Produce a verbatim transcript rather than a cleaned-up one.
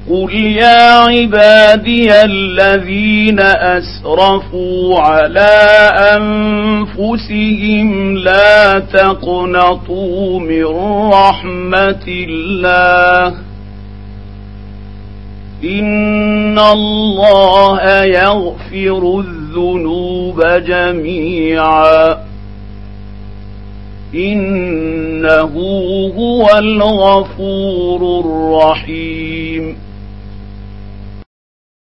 قل يا عبادي الذين أسرفوا على أنفسهم لا تقنطوا من رحمة الله إن الله يغفر الذنوب جميعا إنه هو الغفور الرحيم